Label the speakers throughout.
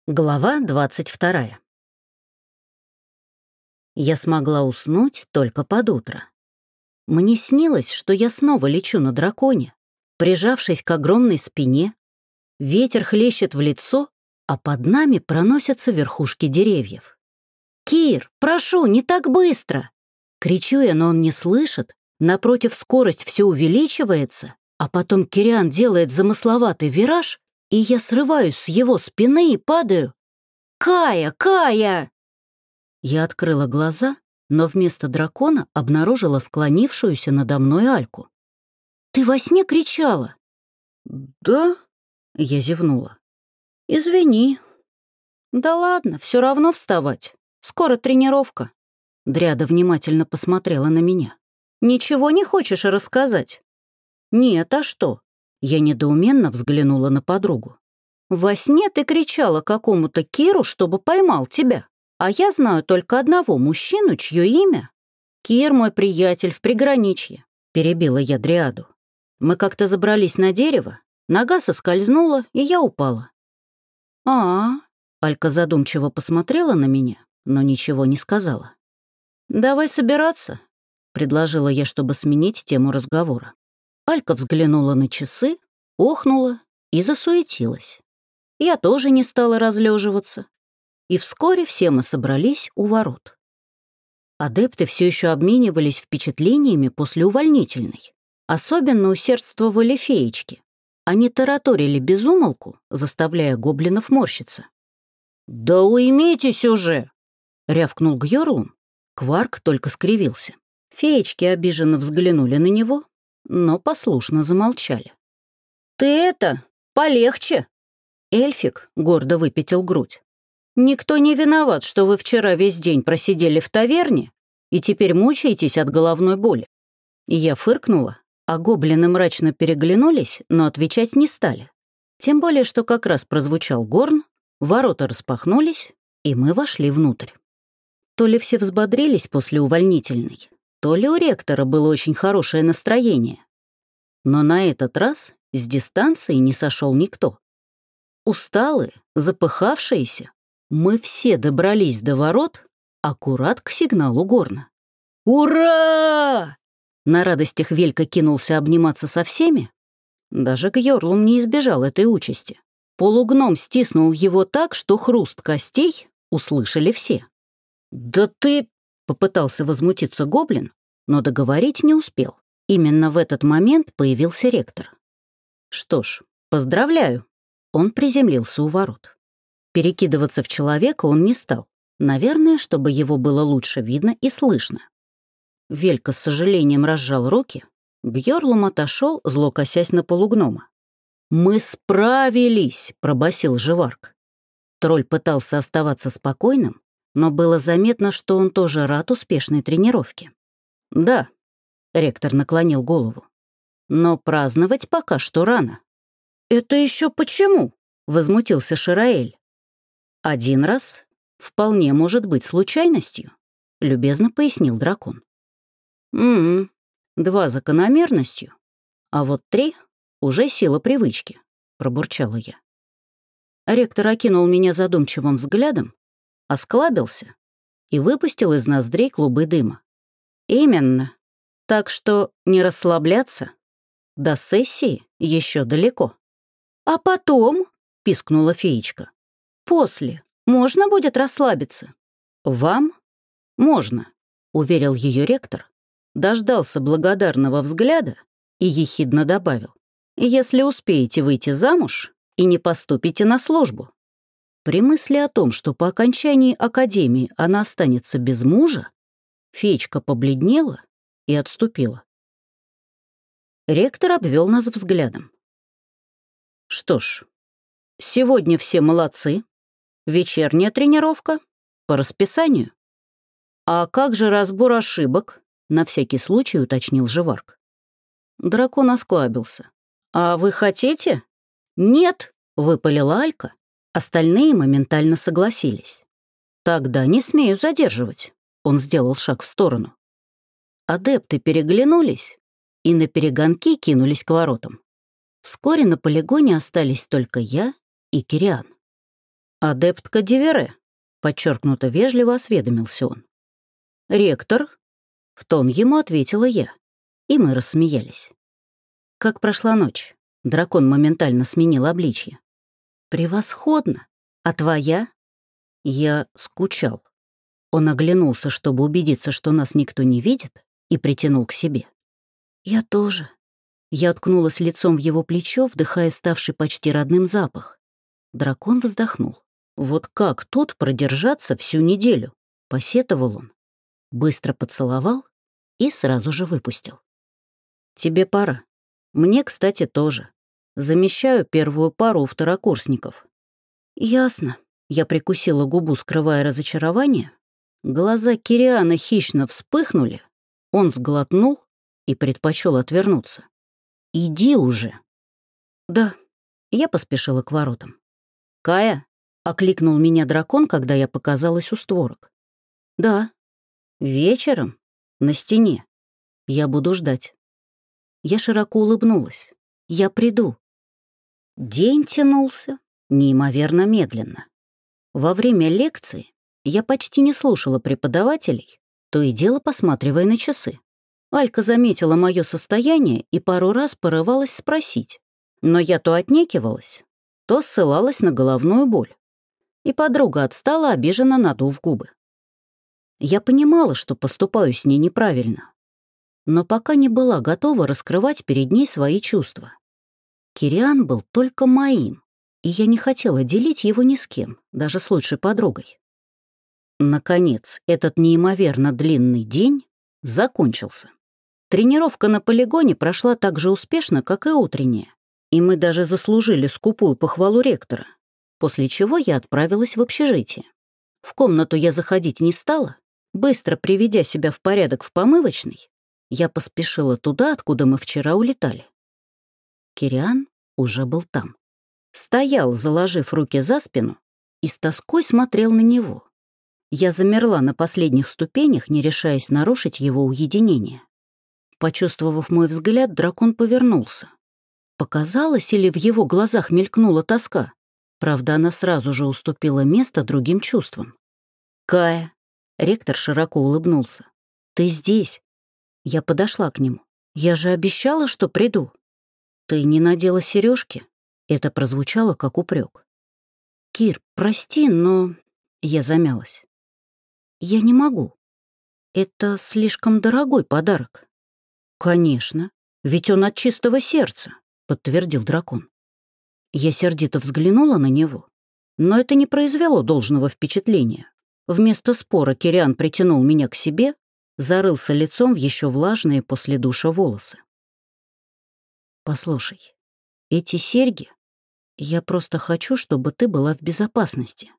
Speaker 1: Глава 22. Я смогла уснуть только под утро. Мне снилось, что я снова лечу на драконе, прижавшись к огромной спине. Ветер хлещет в лицо, а под нами проносятся верхушки деревьев. «Кир, прошу, не так быстро!» Кричу я, но он не слышит. Напротив, скорость все увеличивается, а потом Кириан делает замысловатый вираж, и я срываюсь с его спины и падаю. «Кая! Кая!» Я открыла глаза, но вместо дракона обнаружила склонившуюся надо мной Альку. «Ты во сне кричала?» «Да?» — я зевнула. «Извини». «Да ладно, все равно вставать. Скоро тренировка». Дряда внимательно посмотрела на меня. «Ничего не хочешь рассказать?» «Нет, а что?» Я недоуменно взглянула на подругу. «Во сне ты кричала какому-то Киру, чтобы поймал тебя. А я знаю только одного мужчину, чье имя...» «Кир мой приятель в приграничье», — перебила я Дриаду. «Мы как-то забрались на дерево, нога соскользнула, и я упала». Алька задумчиво посмотрела на меня, но ничего не сказала. «Давай собираться», — предложила я, чтобы сменить тему разговора. Алька взглянула на часы, охнула и засуетилась. Я тоже не стала разлеживаться. И вскоре все мы собрались у ворот. Адепты все еще обменивались впечатлениями после увольнительной. Особенно усердствовали феечки. Они тараторили без умолку, заставляя гоблинов морщиться. «Да уймитесь уже!» — рявкнул Гьорлум. Кварк только скривился. Феечки обиженно взглянули на него, но послушно замолчали. «Ты это, полегче!» Эльфик гордо выпятил грудь. «Никто не виноват, что вы вчера весь день просидели в таверне и теперь мучаетесь от головной боли». И я фыркнула, а гоблины мрачно переглянулись, но отвечать не стали. Тем более, что как раз прозвучал горн, ворота распахнулись, и мы вошли внутрь. То ли все взбодрились после увольнительной, то ли у ректора было очень хорошее настроение. Но на этот раз с дистанции не сошел никто. Усталые, запыхавшиеся, мы все добрались до ворот аккурат к сигналу горна. «Ура!» На радостях Велька кинулся обниматься со всеми. Даже Гьорлум не избежал этой участи. Полугном стиснул его так, что хруст костей услышали все. «Да ты...» — попытался возмутиться гоблин, но договорить не успел. Именно в этот момент появился ректор. «Что ж, поздравляю». Он приземлился у ворот. Перекидываться в человека он не стал. Наверное, чтобы его было лучше видно и слышно. Велька с сожалением разжал руки. Гьорлум отошел, зло косясь на полугнома. «Мы справились!» — пробасил Живарк. Тролль пытался оставаться спокойным, но было заметно, что он тоже рад успешной тренировке. «Да», — ректор наклонил голову, — «но праздновать пока что рано». «Это еще почему?» — возмутился Шираэль. «Один раз вполне может быть случайностью», — любезно пояснил дракон. Два закономерностью, а вот три уже сила привычки», — пробурчала я. Ректор окинул меня задумчивым взглядом, осклабился и выпустил из ноздрей клубы дыма. «Именно. Так что не расслабляться. До сессии еще далеко». «А потом?» — пискнула феечка. «После. Можно будет расслабиться?» «Вам можно», — уверил ее ректор, дождался благодарного взгляда и ехидно добавил, «если успеете выйти замуж и не поступите на службу». При мысли о том, что по окончании академии она останется без мужа, феечка побледнела и отступила. Ректор обвел нас взглядом. «Что ж, сегодня все молодцы. Вечерняя тренировка по расписанию». «А как же разбор ошибок?» — на всякий случай уточнил Живарк. Дракон осклабился. «А вы хотите?» «Нет», — выпалила Алька. Остальные моментально согласились. «Тогда не смею задерживать», — он сделал шаг в сторону. Адепты переглянулись и наперегонки кинулись к воротам. Вскоре на полигоне остались только я и Кириан. «Адептка Дивере», — подчеркнуто вежливо осведомился он. «Ректор», — в тон ему ответила я, и мы рассмеялись. «Как прошла ночь?» Дракон моментально сменил обличье. «Превосходно! А твоя?» Я скучал. Он оглянулся, чтобы убедиться, что нас никто не видит, и притянул к себе. «Я тоже». Я уткнулась лицом в его плечо, вдыхая ставший почти родным запах. Дракон вздохнул. «Вот как тут продержаться всю неделю?» — посетовал он. Быстро поцеловал и сразу же выпустил. «Тебе пора. Мне, кстати, тоже. Замещаю первую пару у второкурсников». «Ясно». Я прикусила губу, скрывая разочарование. Глаза Кириана хищно вспыхнули. Он сглотнул и предпочел отвернуться. «Иди уже». «Да». Я поспешила к воротам. «Кая?» — окликнул меня дракон, когда я показалась у створок. «Да». «Вечером? На стене. Я буду ждать». Я широко улыбнулась. «Я приду». День тянулся неимоверно медленно. Во время лекции я почти не слушала преподавателей, то и дело посматривая на часы. Алька заметила мое состояние и пару раз порывалась спросить, но я то отнекивалась, то ссылалась на головную боль. И подруга отстала, обиженно надув губы. Я понимала, что поступаю с ней неправильно, но пока не была готова раскрывать перед ней свои чувства. Кириан был только моим, и я не хотела делить его ни с кем, даже с лучшей подругой. Наконец, этот неимоверно длинный день закончился. Тренировка на полигоне прошла так же успешно, как и утренняя, и мы даже заслужили скупую похвалу ректора, после чего я отправилась в общежитие. В комнату я заходить не стала, быстро приведя себя в порядок в помывочной, я поспешила туда, откуда мы вчера улетали. Кириан уже был там. Стоял, заложив руки за спину, и с тоской смотрел на него. Я замерла на последних ступенях, не решаясь нарушить его уединение. Почувствовав мой взгляд, дракон повернулся. Показалось, или в его глазах мелькнула тоска? Правда, она сразу же уступила место другим чувствам. «Кая», — ректор широко улыбнулся, — «ты здесь». Я подошла к нему. «Я же обещала, что приду». «Ты не надела сережки?» Это прозвучало как упрек. «Кир, прости, но...» Я замялась. «Я не могу. Это слишком дорогой подарок». «Конечно, ведь он от чистого сердца», — подтвердил дракон. Я сердито взглянула на него, но это не произвело должного впечатления. Вместо спора Кириан притянул меня к себе, зарылся лицом в еще влажные после душа волосы. «Послушай, эти серьги... Я просто хочу, чтобы ты была в безопасности».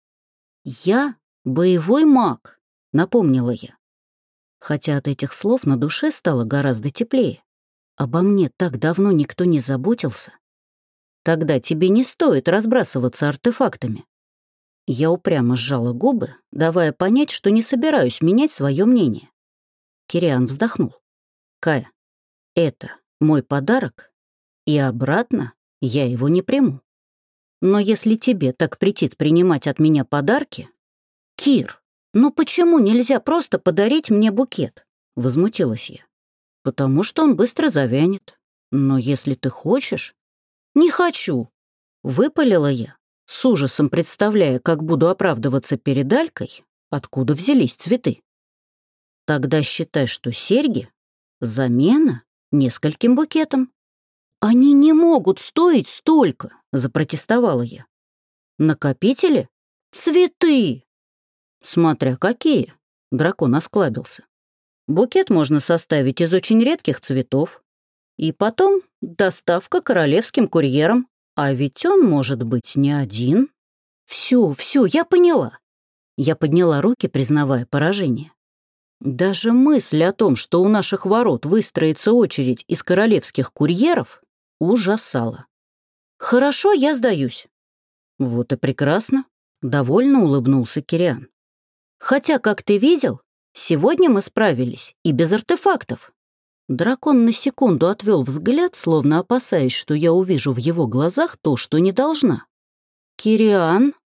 Speaker 1: «Я боевой маг», — напомнила я. Хотя от этих слов на душе стало гораздо теплее. Обо мне так давно никто не заботился. Тогда тебе не стоит разбрасываться артефактами. Я упрямо сжала губы, давая понять, что не собираюсь менять свое мнение. Кириан вздохнул. «Кая, это мой подарок, и обратно я его не приму. Но если тебе так претит принимать от меня подарки...» «Кир, ну почему нельзя просто подарить мне букет?» — возмутилась я. «Потому что он быстро завянет. Но если ты хочешь...» «Не хочу!» — выпалила я, с ужасом представляя, как буду оправдываться перед Алькой, откуда взялись цветы. «Тогда считай, что серьги — замена нескольким букетам». «Они не могут стоить столько!» — запротестовала я. «Накопители? Цветы!» «Смотря какие!» — дракон осклабился. «Букет можно составить из очень редких цветов. И потом доставка королевским курьером. А ведь он может быть не один». «Все, я поняла». Я подняла руки, признавая поражение. Даже мысль о том, что у наших ворот выстроится очередь из королевских курьеров, ужасала. «Хорошо, я сдаюсь». «Вот и прекрасно», — довольно улыбнулся Кириан. «Хотя, как ты видел, сегодня мы справились и без артефактов». Дракон на секунду отвел взгляд, словно опасаясь, что я увижу в его глазах то, что не должна. «Кириан?»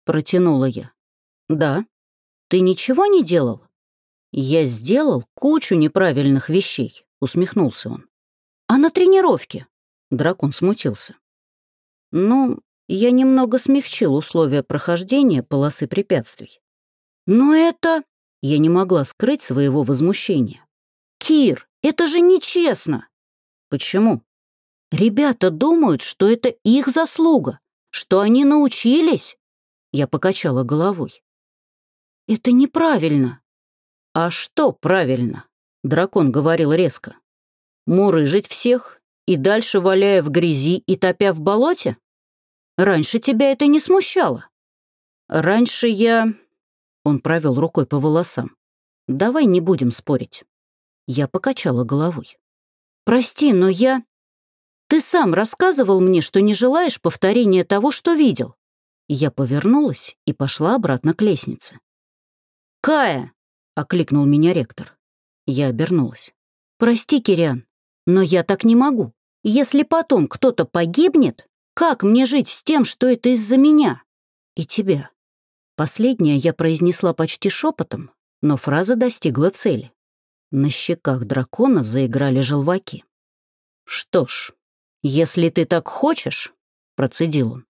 Speaker 1: протянула я. «Да. Ты ничего не делал?» «Я сделал кучу неправильных вещей», — усмехнулся он. «А на тренировке?» — дракон смутился. «Ну, я немного смягчил условия прохождения полосы препятствий. Но это...» — я не могла скрыть своего возмущения. «Кир, это же нечестно!» «Почему?» «Ребята думают, что это их заслуга, что они научились». Я покачала головой. «Это неправильно». «А что правильно?» — дракон говорил резко. «Мурыжить всех и дальше валяя в грязи и топя в болоте? Раньше тебя это не смущало». «Раньше я...» — он провел рукой по волосам. «Давай не будем спорить». Я покачала головой. «Прости, но я... Ты сам рассказывал мне, что не желаешь повторения того, что видел». Я повернулась и пошла обратно к лестнице. «Кая!» — окликнул меня ректор. Я обернулась. «Прости, Кириан, но я так не могу. Если потом кто-то погибнет, как мне жить с тем, что это из-за меня и тебя?» Последнее я произнесла почти шепотом, но фраза достигла цели. На щеках дракона заиграли желваки. «Что ж, если ты так хочешь», — процедил он.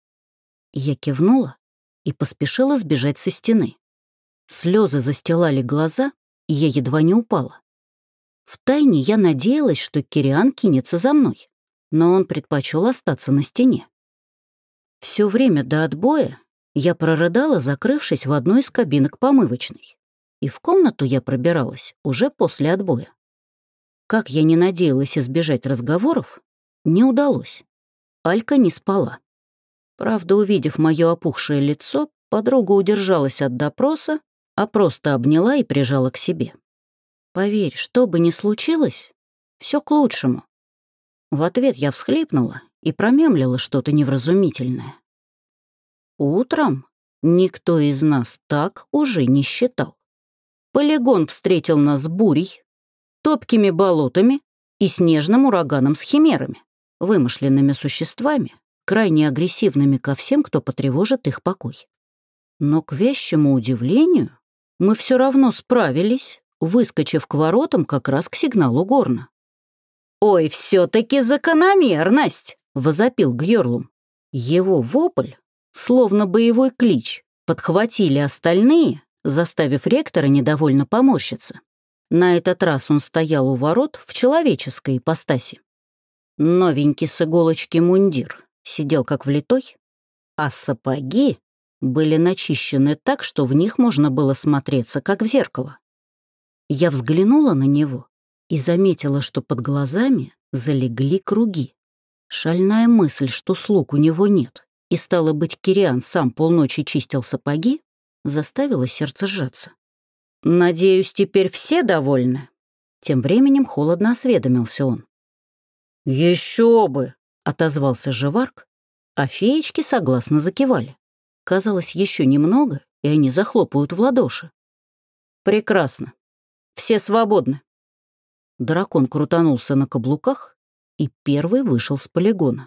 Speaker 1: Я кивнула и поспешила сбежать со стены. Слезы застилали глаза, и я едва не упала. Втайне я надеялась, что Кириан кинется за мной, но он предпочел остаться на стене. Все время до отбоя я прорыдала, закрывшись в одной из кабинок помывочной, и в комнату я пробиралась уже после отбоя. Как я не надеялась избежать разговоров, не удалось. Алька не спала. Правда, увидев мое опухшее лицо, подруга удержалась от допроса, а просто обняла и прижала к себе. «Поверь, что бы ни случилось, все к лучшему». В ответ я всхлипнула и промямлила что-то невразумительное. Утром никто из нас так уже не считал. Полигон встретил нас бурей, топкими болотами и снежным ураганом с химерами, вымышленными существами, крайне агрессивными ко всем, кто потревожит их покой. Но, к вящему удивлению, мы все равно справились, выскочив к воротам как раз к сигналу горна. «Ой, все-таки закономерность!» — возопил Гьорлум. Его вопль, словно боевой клич, подхватили остальные, заставив ректора недовольно поморщиться. На этот раз он стоял у ворот в человеческой ипостаси. Новенький с иголочки мундир сидел как влитой, а сапоги были начищены так, что в них можно было смотреться, как в зеркало. Я взглянула на него и заметила, что под глазами залегли круги. Шальная мысль, что слуг у него нет, и, стало быть, Кириан сам полночи чистил сапоги, заставила сердце сжаться. «Надеюсь, теперь все довольны?» Тем временем холодно осведомился он. «Еще бы!» — отозвался Живарк, а феечки согласно закивали. Казалось, еще немного, и они захлопают в ладоши. «Прекрасно. Все свободны». Дракон крутанулся на каблуках и первый вышел с полигона.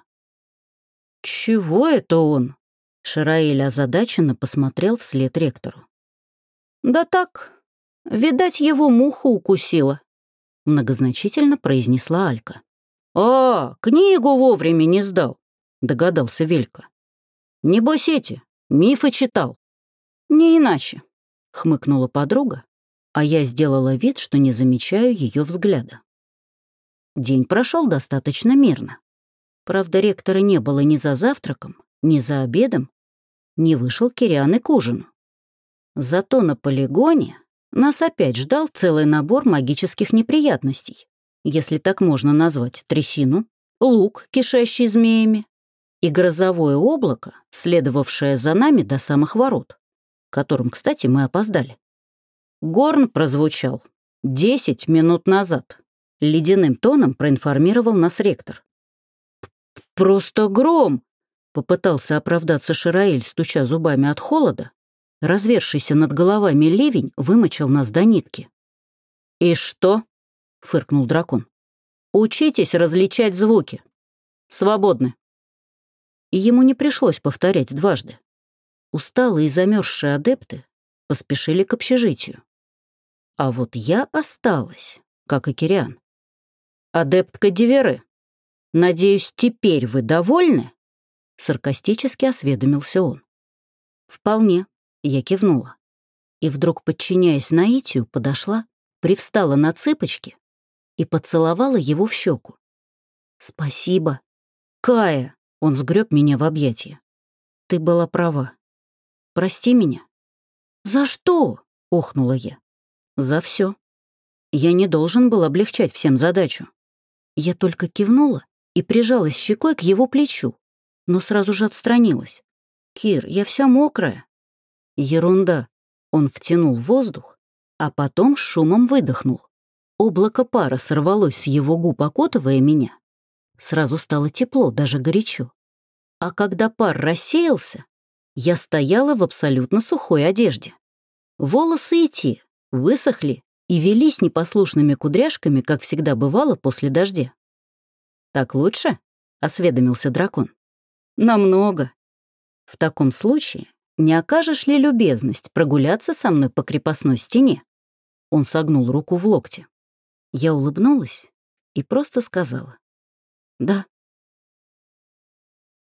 Speaker 1: «Чего это он?» — Шараэль озадаченно посмотрел вслед ректору. «Да так, видать, его муха укусила», — многозначительно произнесла Алька. «А, книгу вовремя не сдал», — догадался Велька. «Небось эти, мифы читал». «Не иначе», — хмыкнула подруга, а я сделала вид, что не замечаю ее взгляда. День прошел достаточно мирно. Правда, ректора не было ни за завтраком, ни за обедом, не вышел Кириан и к ужину. Зато на полигоне нас опять ждал целый набор магических неприятностей, если так можно назвать трясину, луг, кишащий змеями, и грозовое облако, следовавшее за нами до самых ворот, к которым, кстати, мы опоздали. Горн прозвучал 10 минут назад. Ледяным тоном проинформировал нас ректор. «Просто гром!» — попытался оправдаться Шараэль, стуча зубами от холода. Развершийся над головами ливень вымочил нас до нитки. «И что?» — фыркнул дракон. «Учитесь различать звуки. Свободны». И ему не пришлось повторять дважды. усталые и замерзшие адепты поспешили к общежитию. А вот я осталась, как и Кириан. «Адептка Диверы, надеюсь, теперь вы довольны?» Саркастически осведомился он. «Вполне», — я кивнула. И вдруг, подчиняясь наитию, подошла, привстала на цыпочки и поцеловала его в щеку. «Спасибо. Кая!» — он сгреб меня в объятия. «Ты была права. Прости меня». «За что?» — охнула я. «За все. Я не должен был облегчать всем задачу». Я только кивнула и прижалась щекой к его плечу, но сразу же отстранилась. «Кир, я вся мокрая». «Ерунда». Он втянул воздух, а потом с шумом выдохнул. Облако пара сорвалось с его губ, окутывая меня. Сразу стало тепло, даже горячо. А когда пар рассеялся, я стояла в абсолютно сухой одежде. Волосы и те высохли и велись непослушными кудряшками, как всегда бывало после дождя. «Так лучше?» — осведомился дракон. «Намного. В таком случае не окажешь ли любезность прогуляться со мной по крепостной стене?» Он согнул руку в локте. Я улыбнулась и просто сказала: «Да».